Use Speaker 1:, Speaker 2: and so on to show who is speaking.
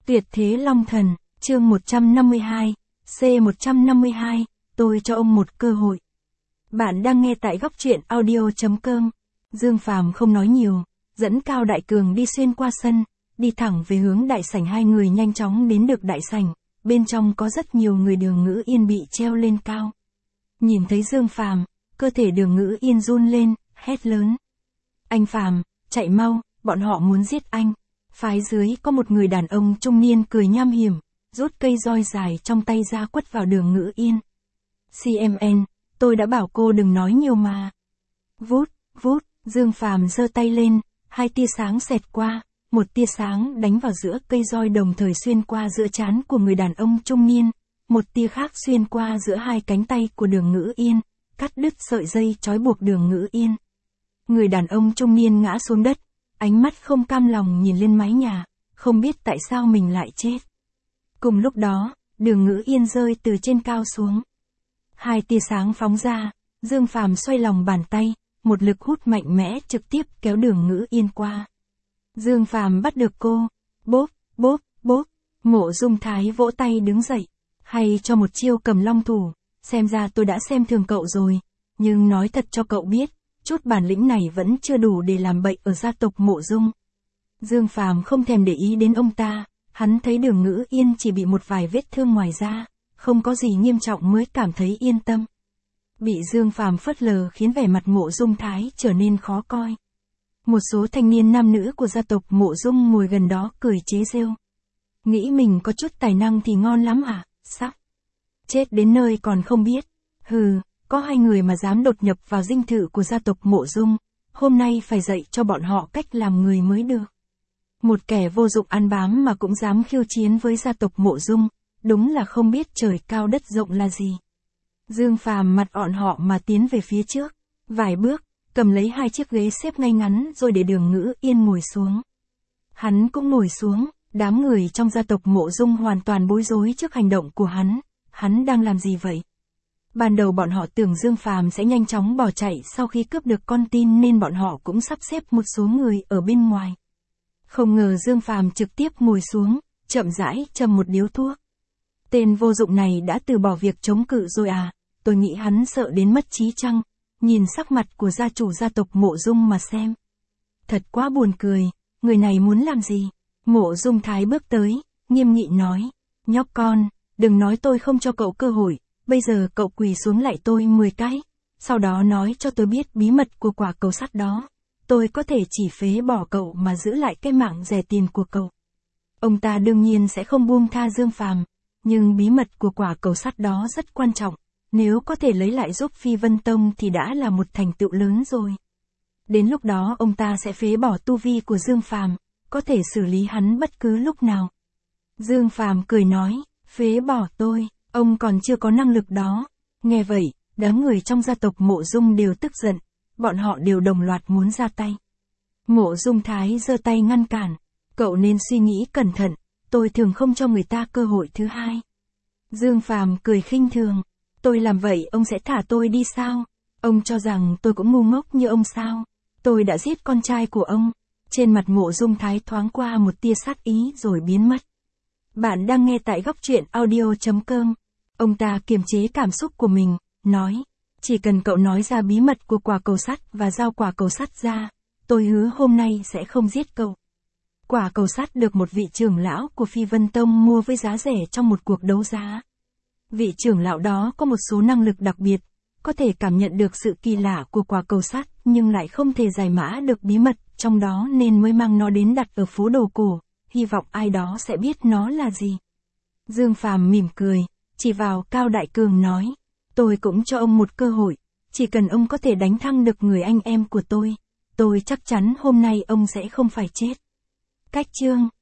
Speaker 1: Tuyệt thế Long Thần, chương 152, C152, tôi cho ông một cơ hội. Bạn đang nghe tại góc truyện audio.com. Dương Phàm không nói nhiều, dẫn Cao Đại Cường đi xuyên qua sân, đi thẳng về hướng đại sảnh. Hai người nhanh chóng đến được đại sảnh, bên trong có rất nhiều người. Đường Ngữ Yên bị treo lên cao. Nhìn thấy Dương Phàm, cơ thể Đường Ngữ Yên run lên, hét lớn. Anh Phàm, chạy mau, bọn họ muốn giết anh. Phái dưới có một người đàn ông trung niên cười nham hiểm, rút cây roi dài trong tay ra quất vào Đường Ngữ Yên. CMN, tôi đã bảo cô đừng nói nhiều mà. Vút, vút, Dương Phàm giơ tay lên, hai tia sáng xẹt qua, một tia sáng đánh vào giữa cây roi đồng thời xuyên qua giữa trán của người đàn ông trung niên, một tia khác xuyên qua giữa hai cánh tay của Đường Ngữ Yên, cắt đứt sợi dây trói buộc Đường Ngữ Yên. Người đàn ông trung niên ngã xuống đất, ánh mắt không cam lòng nhìn lên mái nhà, không biết tại sao mình lại chết. Cùng lúc đó, Đường Ngữ Yên rơi từ trên cao xuống. Hai tia sáng phóng ra, Dương Phàm xoay lòng bàn tay, một lực hút mạnh mẽ trực tiếp kéo Đường Ngữ Yên qua. Dương Phàm bắt được cô, bốp, bốp, bốp, Mộ Dung Thái vỗ tay đứng dậy, hay cho một chiêu cầm long thủ, xem ra tôi đã xem thường cậu rồi, nhưng nói thật cho cậu biết, chút bản lĩnh này vẫn chưa đủ để làm bậy ở gia tộc Mộ Dung. Dương Phàm không thèm để ý đến ông ta, hắn thấy Đường Ngữ Yên chỉ bị một vài vết thương ngoài da, không có gì nghiêm trọng mới cảm thấy yên tâm. Bị Dương Phàm phớt lờ khiến vẻ mặt Mộ Dung Thái trở nên khó coi. Một số thanh niên nam nữ của gia tộc Mộ Dung ngồi gần đó cười chế giễu. Nghĩ mình có chút tài năng thì ngon lắm à, sắc. Chết đến nơi còn không biết. Hừ, có hai người mà dám đột nhập vào dinh thự của gia tộc Mộ Dung, hôm nay phải dạy cho bọn họ cách làm người mới được. Một kẻ vô dụng ăn bám mà cũng dám khiêu chiến với gia tộc Mộ Dung, đúng là không biết trời cao đất rộng là gì. Dương Phàm mặt ọn họ mà tiến về phía trước, vài bước, cầm lấy hai chiếc ghế xếp ngay ngắn rồi để Đường Ngữ Yên ngồi xuống. Hắn cũng ngồi xuống, đám người trong gia tộc Mộ Dung hoàn toàn bối rối trước hành động của hắn đang làm gì vậy? Ban đầu bọn họ tưởng Dương Phàm sẽ nhanh chóng bỏ chạy sau khi cướp được con tin nên bọn họ cũng sắp xếp một số người ở bên ngoài. Không ngờ Dương Phàm trực tiếp ngồi xuống, chậm rãi châm một điếu thuốc. Tên vô dụng này đã từ bỏ việc chống cự rồi à, tôi nghĩ hắn sợ đến mất trí chăng, nhìn sắc mặt của gia chủ gia tộc Mộ Dung mà xem. Thật quá buồn cười, người này muốn làm gì? Mộ Dung Thái bước tới, nghiêm nghị nói, nhóc con, đừng nói tôi không cho cậu cơ hội, bây giờ cậu quỳ xuống lạy tôi 10 cái, sau đó nói cho tôi biết bí mật của quả cầu sắt đó, tôi có thể chỉ phế bỏ cậu mà giữ lại cái mạng rẻ tiền của cậu. Ông ta đương nhiên sẽ không buông tha Dương Phàm, nhưng bí mật của quả cầu sắt đó rất quan trọng, nếu có thể lấy lại giúp Phi Vân Tông thì đã là một thành tựu lớn rồi. Đến lúc đó ông ta sẽ phế bỏ tu vi của Dương Phàm, có thể xử lý hắn bất cứ lúc nào. Dương Phàm cười nói, phế bỏ tôi, ông còn chưa có năng lực đó. Nghe vậy, đám người trong gia tộc Mộ Dung đều tức giận, bọn họ đều đồng loạt muốn ra tay. Mộ Dung Thái giơ tay ngăn cản, cậu nên suy nghĩ cẩn thận, tôi thường không cho người ta cơ hội thứ hai. Dương Phàm cười khinh thường, tôi làm vậy ông sẽ thả tôi đi sao? Ông cho rằng tôi cũng ngu ngốc như ông sao? Tôi đã giết con trai của ông. Trên mặt Mộ Dung Thái thoáng qua một tia sát ý rồi biến mất. Bạn đang nghe tại góc truyện audio.com. Ông ta kiềm chế cảm xúc của mình, nói, chỉ cần cậu nói ra bí mật của quả cầu sắt và giao quả cầu sắt ra, tôi hứa hôm nay sẽ không giết cậu. Quả cầu sắt được một vị trưởng lão của Phi Vân Tông mua với giá rẻ trong một cuộc đấu giá. Vị trưởng lão đó có một số năng lực đặc biệt, có thể cảm nhận được sự kỳ lạ của quả cầu sắt nhưng lại không thể giải mã được bí mật trong đó nên mới mang nó đến đặt ở phố đồ cổ, hy vọng ai đó sẽ biết nó là gì. Dương Phàm mỉm cười, chỉ vào Cao Đại Cường nói, tôi cũng cho ông một cơ hội, chỉ cần ông có thể đánh thắng được người anh em của tôi chắc chắn hôm nay ông sẽ không phải chết. Cách chương